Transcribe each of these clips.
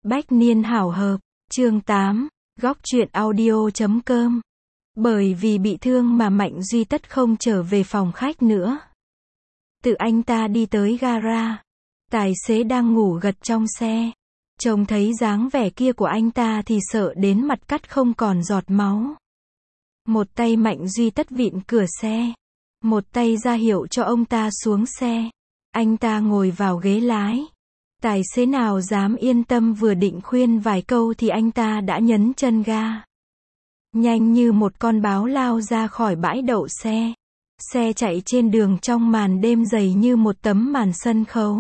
Bách niên hảo hợp, chương 8, góc truyện audio.com. Bởi vì bị thương mà Mạnh Duy Tất không trở về phòng khách nữa. Tự anh ta đi tới gara. Tài xế đang ngủ gật trong xe. Trông thấy dáng vẻ kia của anh ta thì sợ đến mặt cắt không còn giọt máu. Một tay Mạnh Duy Tất vịn cửa xe. Một tay ra hiệu cho ông ta xuống xe. Anh ta ngồi vào ghế lái. Tài xế nào dám yên tâm, vừa định khuyên vài câu thì anh ta đã nhấn chân ga. Nhanh như một con báo lao ra khỏi bãi đậu xe. Xe chạy trên đường trong màn đêm dày như một tấm màn sân khấu.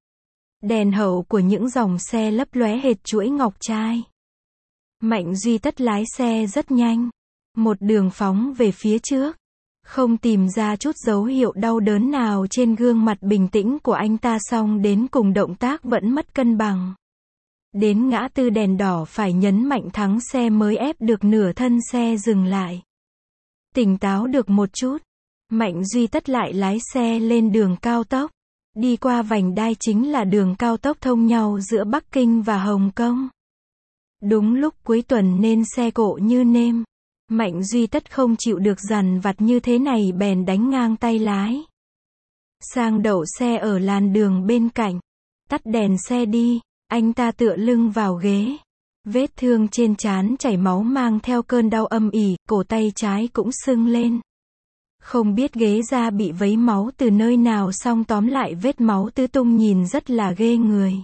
Đèn hậu của những dòng xe lấp lóe hệt chuỗi ngọc trai. Mạnh Duy Tất lái xe rất nhanh. Một đường phóng về phía trước. Không tìm ra chút dấu hiệu đau đớn nào trên gương mặt bình tĩnh của anh ta, xong đến cùng động tác vẫn mất cân bằng. Đến ngã tư đèn đỏ phải nhấn mạnh thắng xe mới ép được nửa thân xe dừng lại. Tỉnh táo được một chút, Mạnh Duy Tất lại lái xe lên đường cao tốc. Đi qua vành đai chính là đường cao tốc thông nhau giữa Bắc Kinh và Hồng Kông. Đúng lúc cuối tuần nên xe cộ như nêm. Mạnh Duy Tất không chịu được dằn vặt như thế này bèn đánh ngang tay lái. Sang đậu xe ở làn đường bên cạnh. Tắt đèn xe đi, anh ta tựa lưng vào ghế. Vết thương trên trán chảy máu mang theo cơn đau âm ỉ, cổ tay trái cũng sưng lên. Không biết ghế da bị vấy máu từ nơi nào, xong tóm lại vết máu tứ tung nhìn rất là ghê người.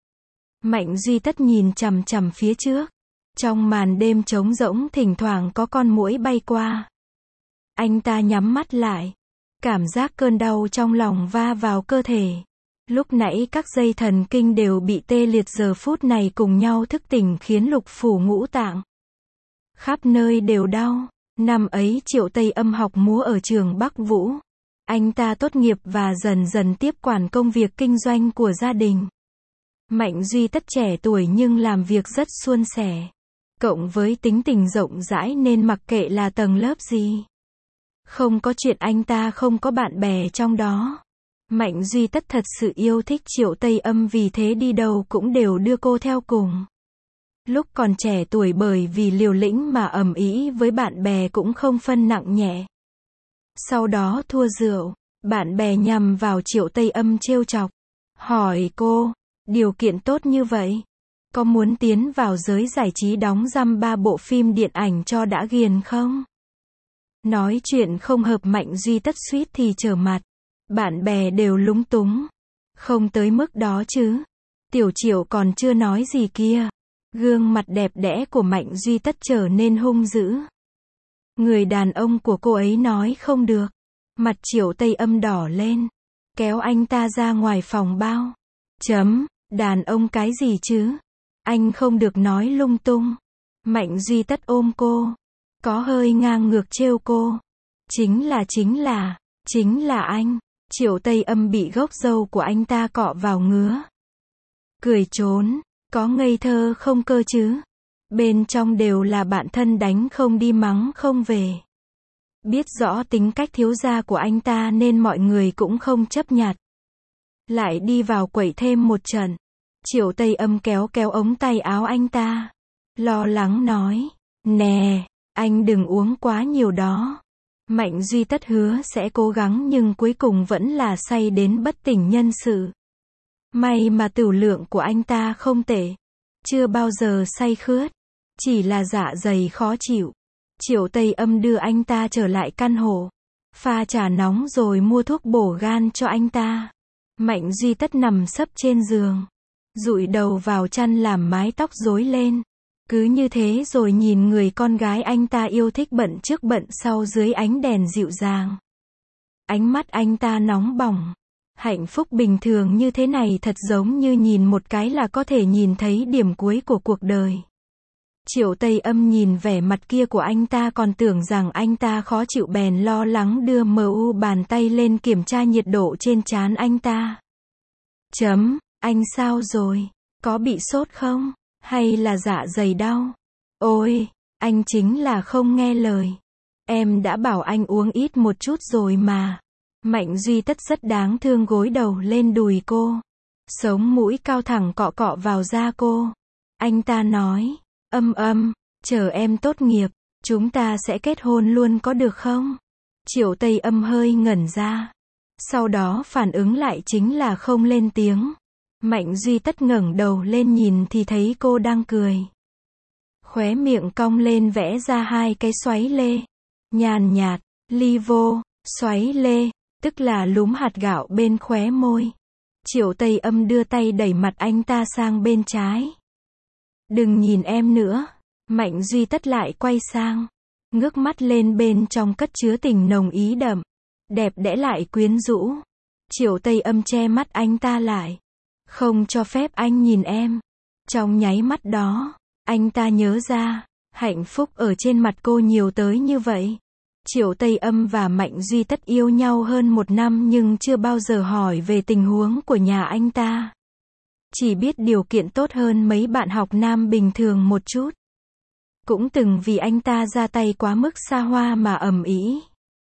Mạnh Duy Tất nhìn chằm chằm phía trước. Trong màn đêm trống rỗng thỉnh thoảng có con muỗi bay qua. Anh ta nhắm mắt lại. Cảm giác cơn đau trong lòng va vào cơ thể. Lúc nãy các dây thần kinh đều bị tê liệt, giờ phút này cùng nhau thức tỉnh khiến lục phủ ngũ tạng. Khắp nơi đều đau. Năm ấy Triệu Tây Âm học múa ở trường Bắc Vũ. Anh ta tốt nghiệp và dần dần tiếp quản công việc kinh doanh của gia đình. Mạnh Duy Tất trẻ tuổi nhưng làm việc rất suôn sẻ. Cộng với tính tình rộng rãi nên mặc kệ là tầng lớp gì. Không có chuyện anh ta không có bạn bè trong đó. Mạnh Duy Tất thật sự yêu thích Triệu Tây Âm, vì thế đi đâu cũng đều đưa cô theo cùng. Lúc còn trẻ tuổi bởi vì liều lĩnh mà ầm ĩ với bạn bè cũng không phân nặng nhẹ. Sau đó thua rượu, bạn bè nhằm vào Triệu Tây Âm trêu chọc. Hỏi cô, điều kiện tốt như vậy, có muốn tiến vào giới giải trí đóng dăm 3 bộ phim điện ảnh cho đã ghiền không? Nói chuyện không hợp, Mạnh Duy Tất suýt thì trở mặt. Bạn bè đều lúng túng. Không tới mức đó chứ. Tiểu Triệu còn chưa nói gì kia. Gương mặt đẹp đẽ của Mạnh Duy Tất trở nên hung dữ. Người đàn ông của cô ấy nói không được. Mặt Triệu Tây Âm đỏ lên. Kéo anh ta ra ngoài phòng bao. Đàn ông cái gì chứ? Anh không được nói lung tung. Mạnh Duy Tất ôm cô. Có hơi ngang ngược trêu cô. Chính là anh. Triệu Tây Âm bị gốc râu của anh ta cọ vào ngứa. Cười trốn. Có ngây thơ không cơ chứ? Bên trong đều là bạn thân, đánh không đi mắng không về. Biết rõ tính cách thiếu gia của anh ta nên mọi người cũng không chấp nhặt. Lại đi vào quẩy thêm một trận. Triệu Tây Âm kéo ống tay áo anh ta. Lo lắng nói. Nè, anh đừng uống quá nhiều đó. Mạnh Duy Tất hứa sẽ cố gắng nhưng cuối cùng vẫn là say đến bất tỉnh nhân sự. May mà tửu lượng của anh ta không tệ. Chưa bao giờ say khướt. Chỉ là dạ dày khó chịu. Triệu Tây Âm đưa anh ta trở lại căn hộ. Pha trà nóng rồi mua thuốc bổ gan cho anh ta. Mạnh Duy Tất nằm sấp trên giường. Dụi đầu vào chăn làm mái tóc rối lên. Cứ như thế rồi nhìn người con gái anh ta yêu thích bận trước bận sau dưới ánh đèn dịu dàng. Ánh mắt anh ta nóng bỏng. Hạnh phúc bình thường như thế này thật giống như nhìn một cái là có thể nhìn thấy điểm cuối của cuộc đời. Triệu Tây Âm nhìn vẻ mặt kia của anh ta còn tưởng rằng anh ta khó chịu bèn lo lắng đưa bàn tay lên kiểm tra nhiệt độ trên trán anh ta. Anh sao rồi? Có bị sốt không? Hay là dạ dày đau? Ôi, anh chính là không nghe lời. Em đã bảo anh uống ít một chút rồi mà. Mạnh Duy Tất rất đáng thương gối đầu lên đùi cô. Sống mũi cao thẳng cọ cọ vào da cô. Anh ta nói, chờ em tốt nghiệp, chúng ta sẽ kết hôn luôn có được không? Triệu Tây Âm hơi ngẩn ra. Sau đó phản ứng lại chính là không lên tiếng. Mạnh Duy Tất ngẩng đầu lên nhìn thì thấy cô đang cười. Khóe miệng cong lên vẽ ra hai cái xoáy lê. Nhàn nhạt, ly vô, xoáy lê, tức là lúm hạt gạo bên khóe môi. Triệu Tây Âm đưa tay đẩy mặt anh ta sang bên trái. Đừng nhìn em nữa. Mạnh Duy Tất lại quay sang. Ngước mắt lên bên trong cất chứa tình nồng ý đậm. Đẹp đẽ lại quyến rũ. Triệu Tây Âm che mắt anh ta lại. Không cho phép anh nhìn em. Trong nháy mắt đó, anh ta nhớ ra, hạnh phúc ở trên mặt cô nhiều tới như vậy. Triệu Tây Âm và Mạnh Duy Tất yêu nhau hơn 1 năm nhưng chưa bao giờ hỏi về tình huống của nhà anh ta. Chỉ biết điều kiện tốt hơn mấy bạn học nam bình thường một chút. Cũng từng vì anh ta ra tay quá mức xa hoa mà ầm ĩ.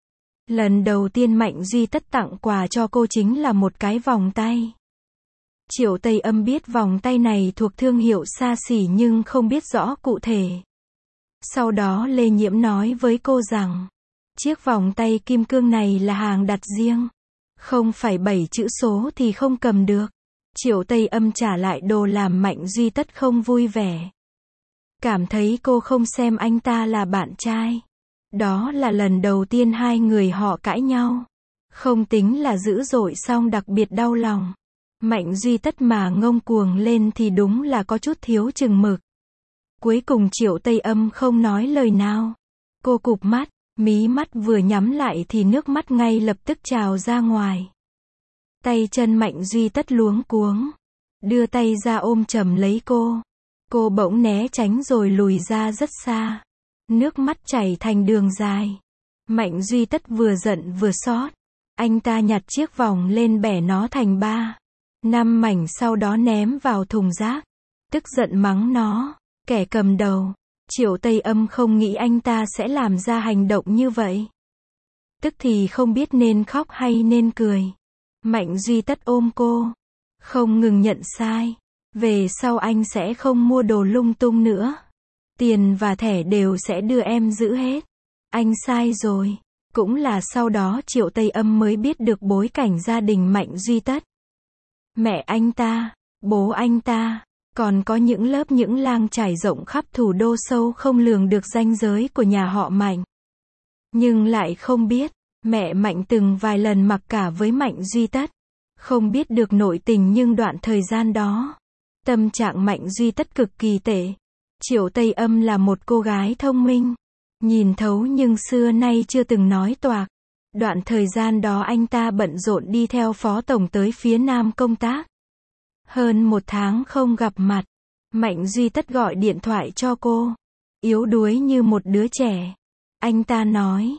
Lần đầu tiên Mạnh Duy Tất tặng quà cho cô chính là một cái vòng tay. Triệu Tây Âm biết vòng tay này thuộc thương hiệu xa xỉ nhưng không biết rõ cụ thể. Sau đó Lê Nhiễm nói với cô rằng, chiếc vòng tay kim cương này là hàng đặt riêng. Không phải 7 chữ số thì không cầm được. Triệu Tây Âm trả lại đồ làm Mạnh Duy Tất không vui vẻ. Cảm thấy cô không xem anh ta là bạn trai. Đó là lần đầu tiên hai người họ cãi nhau. Không tính là dữ dội song đặc biệt đau lòng. Mạnh Duy Tất mà ngông cuồng lên thì đúng là có chút thiếu chừng mực. Cuối cùng Triệu Tây Âm không nói lời nào. Cô cụp mắt, mí mắt vừa nhắm lại thì nước mắt ngay lập tức trào ra ngoài. Tay chân Mạnh Duy Tất luống cuống. Đưa tay ra ôm chầm lấy cô. Cô bỗng né tránh rồi lùi ra rất xa. Nước mắt chảy thành đường dài. Mạnh Duy Tất vừa giận vừa xót. Anh ta nhặt chiếc vòng lên bẻ nó thành 3-5 mảnh sau đó ném vào thùng rác. Tức giận mắng nó, kẻ cầm đầu. Triệu Tây Âm không nghĩ anh ta sẽ làm ra hành động như vậy. Tức thì không biết nên khóc hay nên cười. Mạnh Duy Tất ôm cô. Không ngừng nhận sai. Về sau anh sẽ không mua đồ lung tung nữa. Tiền và thẻ đều sẽ đưa em giữ hết. Anh sai rồi. Cũng là sau đó Triệu Tây Âm mới biết được bối cảnh gia đình Mạnh Duy Tất. Mẹ anh ta, bố anh ta, còn có những những lang trải rộng khắp thủ đô sâu không lường được ranh giới của nhà họ Mạnh. Nhưng lại không biết, mẹ Mạnh từng vài lần mặc cả với Mạnh Duy Tất. Không biết được nội tình nhưng đoạn thời gian đó, tâm trạng Mạnh Duy Tất cực kỳ tệ. Triệu Tây Âm là một cô gái thông minh, nhìn thấu nhưng xưa nay chưa từng nói toạc. Đoạn thời gian đó anh ta bận rộn đi theo phó tổng tới phía Nam công tác. Hơn 1 tháng không gặp mặt, Mạnh Duy Tất gọi điện thoại cho cô, yếu đuối như một đứa trẻ. Anh ta nói,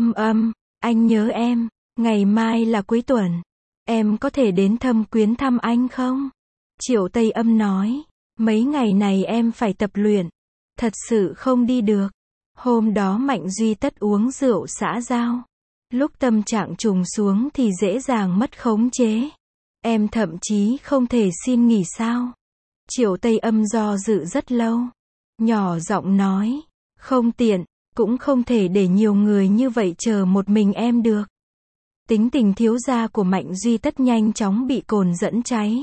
anh nhớ em, ngày mai là cuối tuần, em có thể đến Thâm Quyến thăm anh không? Triệu Tây Âm nói, mấy ngày này em phải tập luyện, thật sự không đi được. Hôm đó Mạnh Duy Tất uống rượu xã giao. Lúc tâm trạng trùng xuống thì dễ dàng mất khống chế. Em thậm chí không thể xin nghỉ sao? Triệu Tây Âm do dự rất lâu. Nhỏ giọng nói, không tiện, cũng không thể để nhiều người như vậy chờ một mình em được. Tính tình thiếu gia của Mạnh Duy Tất nhanh chóng bị cồn dẫn cháy.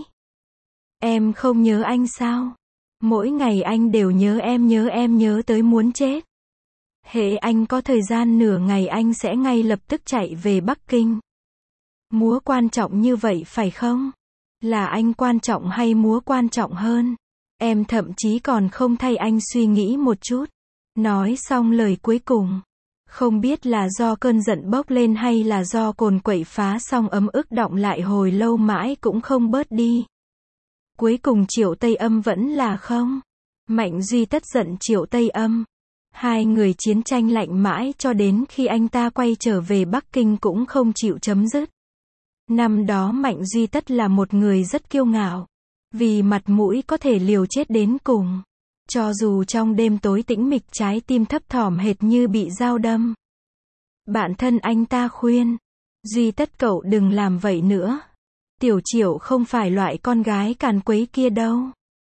Em không nhớ anh sao? Mỗi ngày anh đều nhớ em nhớ tới muốn chết. Hễ anh có thời gian nửa ngày anh sẽ ngay lập tức chạy về Bắc Kinh. Múa quan trọng như vậy phải không? Là anh quan trọng hay múa quan trọng hơn? Em thậm chí còn không thay anh suy nghĩ một chút. Nói xong lời cuối cùng. Không biết là do cơn giận bốc lên hay là do cồn quậy phá xong ấm ức đọng lại hồi lâu mãi cũng không bớt đi. Cuối cùng Triệu Tây Âm vẫn là không. Mạnh Duy Tất giận Triệu Tây Âm. Hai người chiến tranh lạnh mãi cho đến khi anh ta quay trở về Bắc Kinh cũng không chịu chấm dứt. Năm đó Mạnh Duy Tất là một người rất kiêu ngạo. Vì mặt mũi có thể liều chết đến cùng. Cho dù trong đêm tối tĩnh mịch trái tim thấp thỏm hệt như bị dao đâm. Bạn thân anh ta khuyên. Duy Tất cậu đừng làm vậy nữa. Tiểu Triệu không phải loại con gái càn quấy kia đâu.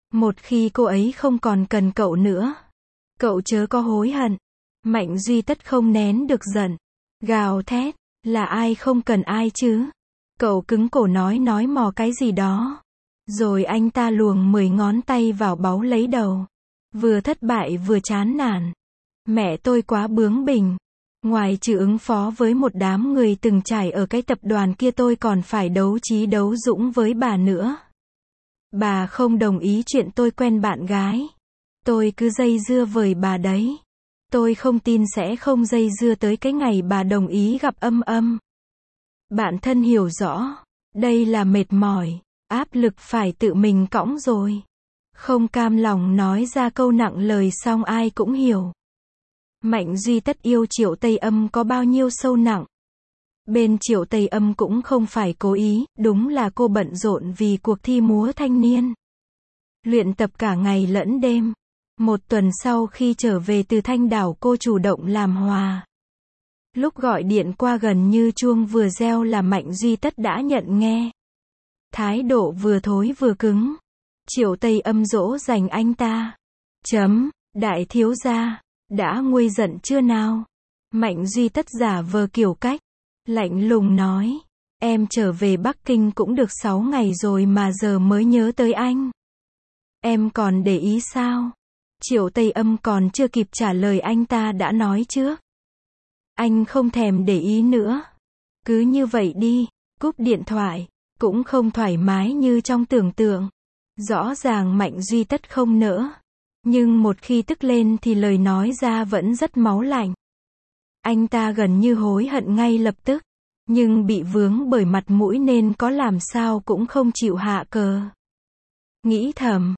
Một khi cô ấy không còn cần cậu nữa, cậu chớ có hối hận. Mạnh Duy Tất không nén được giận, gào thét, là ai không cần ai chứ? Cậu cứng cổ nói mò cái gì đó. Rồi anh ta luồng 10 ngón tay vào báu lấy đầu. Vừa thất bại vừa chán nản. Mẹ tôi quá bướng bỉnh. Ngoài trừ ứng phó với một đám người từng trải ở cái tập đoàn kia, tôi còn phải đấu trí đấu dũng với bà nữa. Bà không đồng ý chuyện tôi quen bạn gái. Tôi cứ dây dưa với bà đấy. Tôi không tin sẽ không dây dưa tới cái ngày bà đồng ý gặp Âm Âm. Bạn thân hiểu rõ, đây là mệt mỏi, áp lực phải tự mình cõng rồi. Không cam lòng nói ra câu nặng lời xong ai cũng hiểu. Mạnh Duy Tất yêu Triệu Tây Âm có bao nhiêu sâu nặng. Bên Triệu Tây Âm cũng không phải cố ý, đúng là cô bận rộn vì cuộc thi múa thanh niên. Luyện tập cả ngày lẫn đêm. Một tuần sau khi trở về từ Thanh Đảo, cô chủ động làm hòa. Lúc gọi điện qua gần như chuông vừa reo là Mạnh Duy Tất đã nhận nghe. Thái độ vừa thối vừa cứng. Triệu Tây Âm dỗ dành anh ta. Đại thiếu gia, đã nguôi giận chưa nào? Mạnh Duy Tất giả vờ kiểu cách, lạnh lùng nói. Em trở về Bắc Kinh cũng được 6 ngày rồi mà giờ mới nhớ tới anh. Em còn để ý sao? Triệu Tây Âm còn chưa kịp trả lời anh ta đã nói trước. Anh không thèm để ý nữa. Cứ như vậy đi, cúp điện thoại. Cũng không thoải mái như trong tưởng tượng. Rõ ràng Mạnh Duy Tất không nỡ. Nhưng một khi tức lên thì lời nói ra vẫn rất máu lạnh. Anh ta gần như hối hận ngay lập tức. Nhưng bị vướng bởi mặt mũi nên có làm sao cũng không chịu hạ cờ. Nghĩ thầm,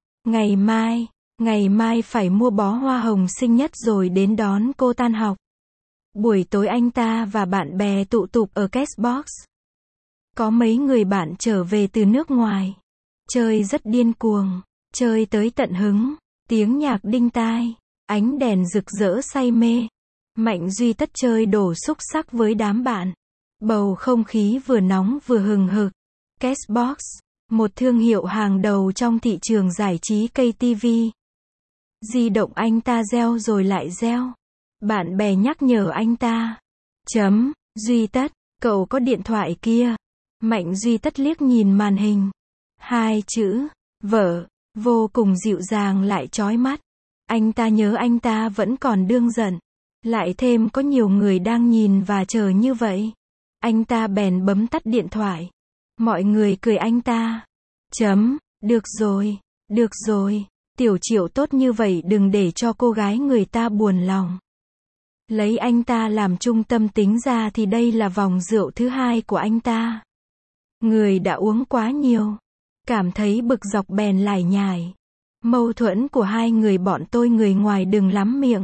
ngày mai phải mua bó hoa hồng sinh nhất rồi đến đón cô tan học. Buổi tối anh ta và bạn bè tụ tập ở Cashbox. Có mấy người bạn trở về từ nước ngoài. Chơi rất điên cuồng, chơi tới tận hứng, tiếng nhạc đinh tai, ánh đèn rực rỡ say mê. Mạnh Duy Tất chơi đổ xúc sắc với đám bạn. Bầu không khí vừa nóng vừa hừng hực. Cashbox, một thương hiệu hàng đầu trong thị trường giải trí KTV. Di động anh ta reo rồi lại reo. Bạn bè nhắc nhở anh ta. Duy Tất, cậu có điện thoại kia. Mạnh Duy Tất liếc nhìn màn hình. 2 chữ, vợ, vô cùng dịu dàng lại chói mắt. Anh ta nhớ anh ta vẫn còn đương giận. Lại thêm có nhiều người đang nhìn và chờ như vậy. Anh ta bèn bấm tắt điện thoại. Mọi người cười anh ta. Được rồi, Tiểu Triệu tốt như vậy đừng để cho cô gái người ta buồn lòng. Lấy anh ta làm trung tâm tính ra thì đây là vòng rượu thứ 2 của anh ta. Người đã uống quá nhiều. Cảm thấy bực dọc bèn lải nhải. Mâu thuẫn của hai người bọn tôi người ngoài đừng lắm miệng.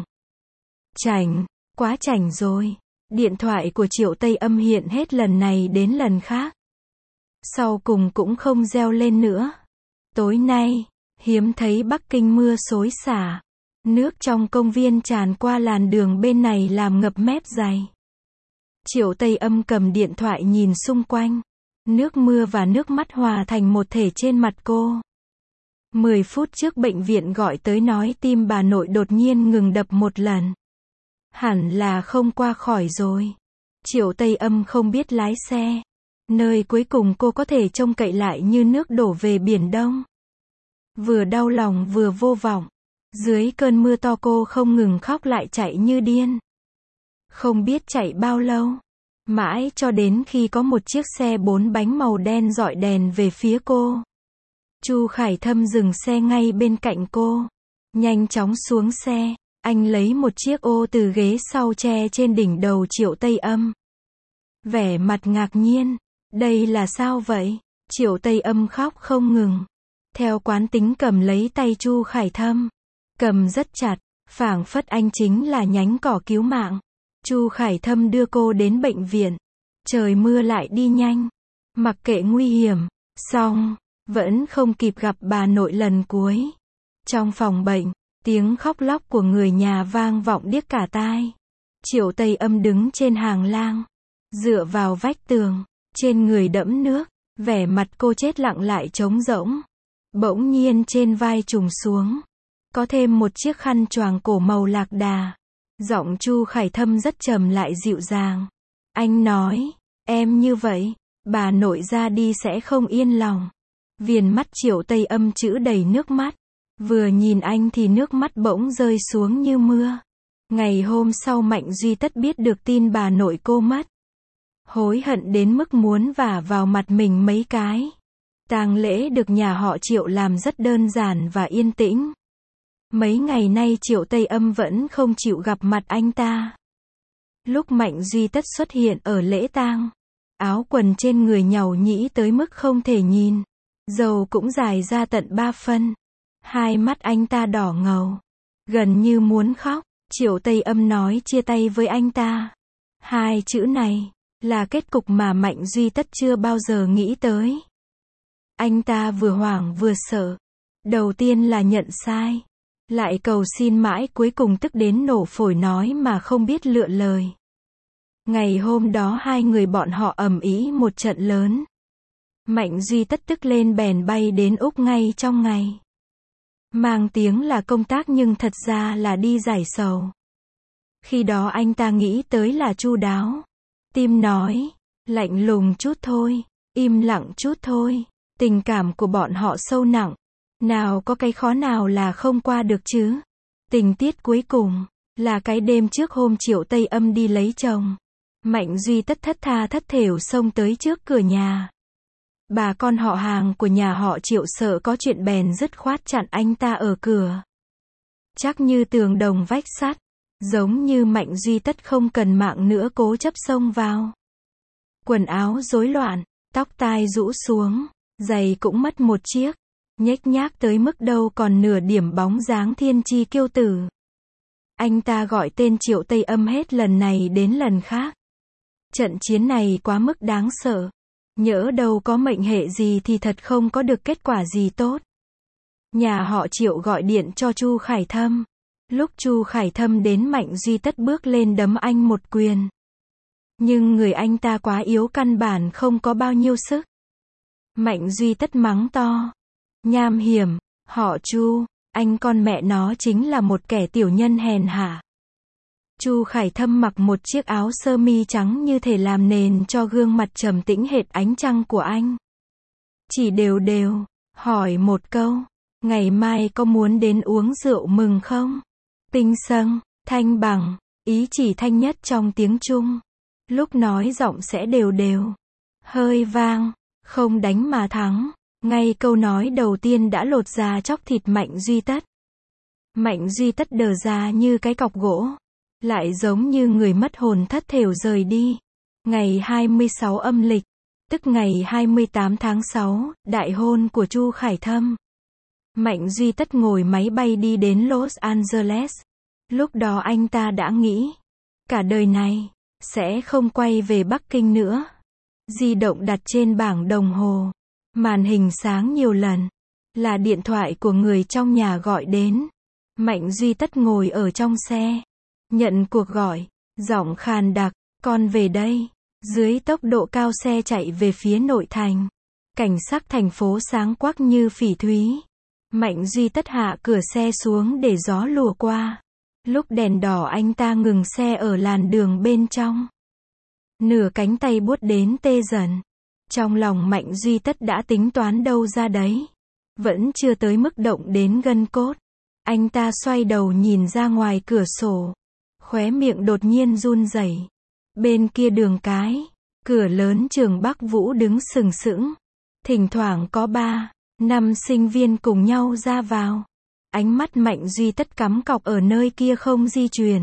Quá chảnh rồi. Điện thoại của Triệu Tây Âm hiện hết lần này đến lần khác. Sau cùng cũng không reo lên nữa. Tối nay, hiếm thấy Bắc Kinh mưa xối xả. Nước trong công viên tràn qua làn đường bên này làm ngập mép dày. Triệu Tây Âm cầm điện thoại nhìn xung quanh. Nước mưa và nước mắt hòa thành một thể trên mặt cô. 10 phút trước bệnh viện gọi tới nói tim bà nội đột nhiên ngừng đập một lần. Hẳn là không qua khỏi rồi. Triệu Tây Âm không biết lái xe. Nơi cuối cùng cô có thể trông cậy lại như nước đổ về Biển Đông. Vừa đau lòng vừa vô vọng. Dưới cơn mưa to cô không ngừng khóc lại chạy như điên. Không biết chạy bao lâu. Mãi cho đến khi có một chiếc xe 4 bánh màu đen rọi đèn về phía cô. Chu Khải Thâm dừng xe ngay bên cạnh cô. Nhanh chóng xuống xe. Anh lấy một chiếc ô từ ghế sau che trên đỉnh đầu Triệu Tây Âm. Vẻ mặt ngạc nhiên. Đây là sao vậy? Triệu Tây Âm khóc không ngừng. Theo quán tính cầm lấy tay Chu Khải Thâm. Cầm rất chặt, phảng phất anh chính là nhánh cỏ cứu mạng. Chu Khải Thâm đưa cô đến bệnh viện. Trời mưa lại đi nhanh. Mặc kệ nguy hiểm. Xong, vẫn không kịp gặp bà nội lần cuối. Trong phòng bệnh, tiếng khóc lóc của người nhà vang vọng điếc cả tai. Triệu Tây Âm đứng trên hàng lang. Dựa vào vách tường. Trên người đẫm nước. Vẻ mặt cô chết lặng lại trống rỗng. Bỗng nhiên trên vai trùng xuống, có thêm một chiếc khăn choàng cổ màu lạc đà. Giọng Chu Khải Thâm rất trầm lại dịu dàng. Anh nói, em như vậy, bà nội ra đi sẽ không yên lòng. Viền mắt Triệu Tây Âm trữ đầy nước mắt. Vừa nhìn anh thì nước mắt bỗng rơi xuống như mưa. Ngày hôm sau Mạnh Duy Tất biết được tin bà nội cô mất. Hối hận đến mức muốn vả vào mặt mình mấy cái. Tang lễ được nhà họ Triệu làm rất đơn giản và yên tĩnh. Mấy ngày nay Triệu Tây Âm vẫn không chịu gặp mặt anh ta. Lúc Mạnh Duy Tất xuất hiện ở lễ tang, áo quần trên người nhàu nhĩ tới mức không thể nhìn. Râu cũng dài ra tận 3 phân. Hai mắt anh ta đỏ ngầu, gần như muốn khóc. Triệu Tây Âm nói chia tay với anh ta. Hai chữ này là kết cục mà Mạnh Duy Tất chưa bao giờ nghĩ tới. Anh ta vừa hoảng vừa sợ. Đầu tiên là nhận sai, lại cầu xin mãi, cuối cùng tức đến nổ phổi nói mà không biết lựa lời. Ngày hôm đó hai người bọn họ ầm ĩ một trận lớn. Mạnh Duy Tất tức lên bèn bay đến Úc ngay trong ngày. Mang tiếng là công tác nhưng thật ra là đi giải sầu. Khi đó anh ta nghĩ tới là chu đáo. Tim nói, lạnh lùng chút thôi, im lặng chút thôi. Tình cảm của bọn họ sâu nặng. Nào có cái khó nào là không qua được chứ. Tình tiết cuối cùng là cái đêm trước hôm Triệu Tây Âm đi lấy chồng. Mạnh Duy Tất thất tha thất thểu xông tới trước cửa nhà. Bà con họ hàng của nhà họ Triệu sợ có chuyện bèn dứt khoát chặn anh ta ở cửa. Chắc như tường đồng vách sắt. Giống như Mạnh Duy Tất không cần mạng nữa cố chấp xông vào. Quần áo rối loạn, tóc tai rũ xuống, giày cũng mất một chiếc. Nhếch nhác tới mức đâu còn nửa điểm bóng dáng thiên chi kiêu tử. Anh ta gọi tên Triệu Tây Âm hết lần này đến lần khác. Trận chiến này quá mức đáng sợ. Nhỡ đâu có mệnh hệ gì thì thật không có được kết quả gì tốt. Nhà họ Triệu gọi điện cho Chu Khải Thâm. Lúc Chu Khải Thâm đến Mạnh Duy Tất bước lên đấm anh một quyền. Nhưng người anh ta quá yếu căn bản không có bao nhiêu sức. Mạnh Duy Tất mắng to. Nham hiểm, họ Chu, anh con mẹ nó chính là một kẻ tiểu nhân hèn hạ. Chu Khải Thâm mặc một chiếc áo sơ mi trắng như thể làm nền cho gương mặt trầm tĩnh hệt ánh trăng của anh. Chỉ đều đều, hỏi một câu, ngày mai có muốn đến uống rượu mừng không? Tinh sâng, thanh bằng, ý chỉ thanh nhất trong tiếng Trung. Lúc nói giọng sẽ đều đều, hơi vang, không đánh mà thắng. Ngay câu nói đầu tiên đã lột da chóc thịt Mạnh Duy Tất. Mạnh Duy Tất đờ ra như cái cọc gỗ. Lại giống như người mất hồn thất thểu rời đi. Ngày 26 âm lịch, tức ngày 28 tháng 6, đại hôn của Chu Khải Thâm. Mạnh Duy Tất ngồi máy bay đi đến Los Angeles. Lúc đó anh ta đã nghĩ, cả đời này, sẽ không quay về Bắc Kinh nữa. Di động đặt trên bảng đồng hồ. Màn hình sáng nhiều lần. Là điện thoại của người trong nhà gọi đến. Mạnh Duy Tất ngồi ở trong xe. Nhận cuộc gọi. Giọng khàn đặc, con về đây. Dưới tốc độ cao xe chạy về phía nội thành. Cảnh sắc thành phố sáng quắc như phỉ thúy. Mạnh Duy Tất hạ cửa xe xuống để gió lùa qua. Lúc đèn đỏ anh ta ngừng xe ở làn đường bên trong. Nửa cánh tay buốt đến tê dần. Trong lòng Mạnh Duy Tất đã tính toán đâu ra đấy. Vẫn chưa tới mức động đến gân cốt. Anh ta xoay đầu nhìn ra ngoài cửa sổ. Khóe miệng đột nhiên run rẩy. Bên kia đường cái, cửa lớn trường Bắc Vũ đứng sừng sững. Thỉnh thoảng có 3-5 sinh viên cùng nhau ra vào. Ánh mắt Mạnh Duy Tất cắm cọc ở nơi kia không di chuyển.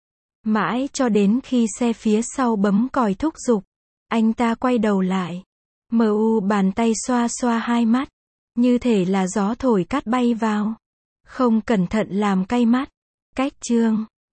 Mãi cho đến khi xe phía sau bấm còi thúc giục. Anh ta quay đầu lại. Bàn tay xoa xoa hai mắt. Như thể là gió thổi cát bay vào. Không cẩn thận làm cay mắt. Cách chương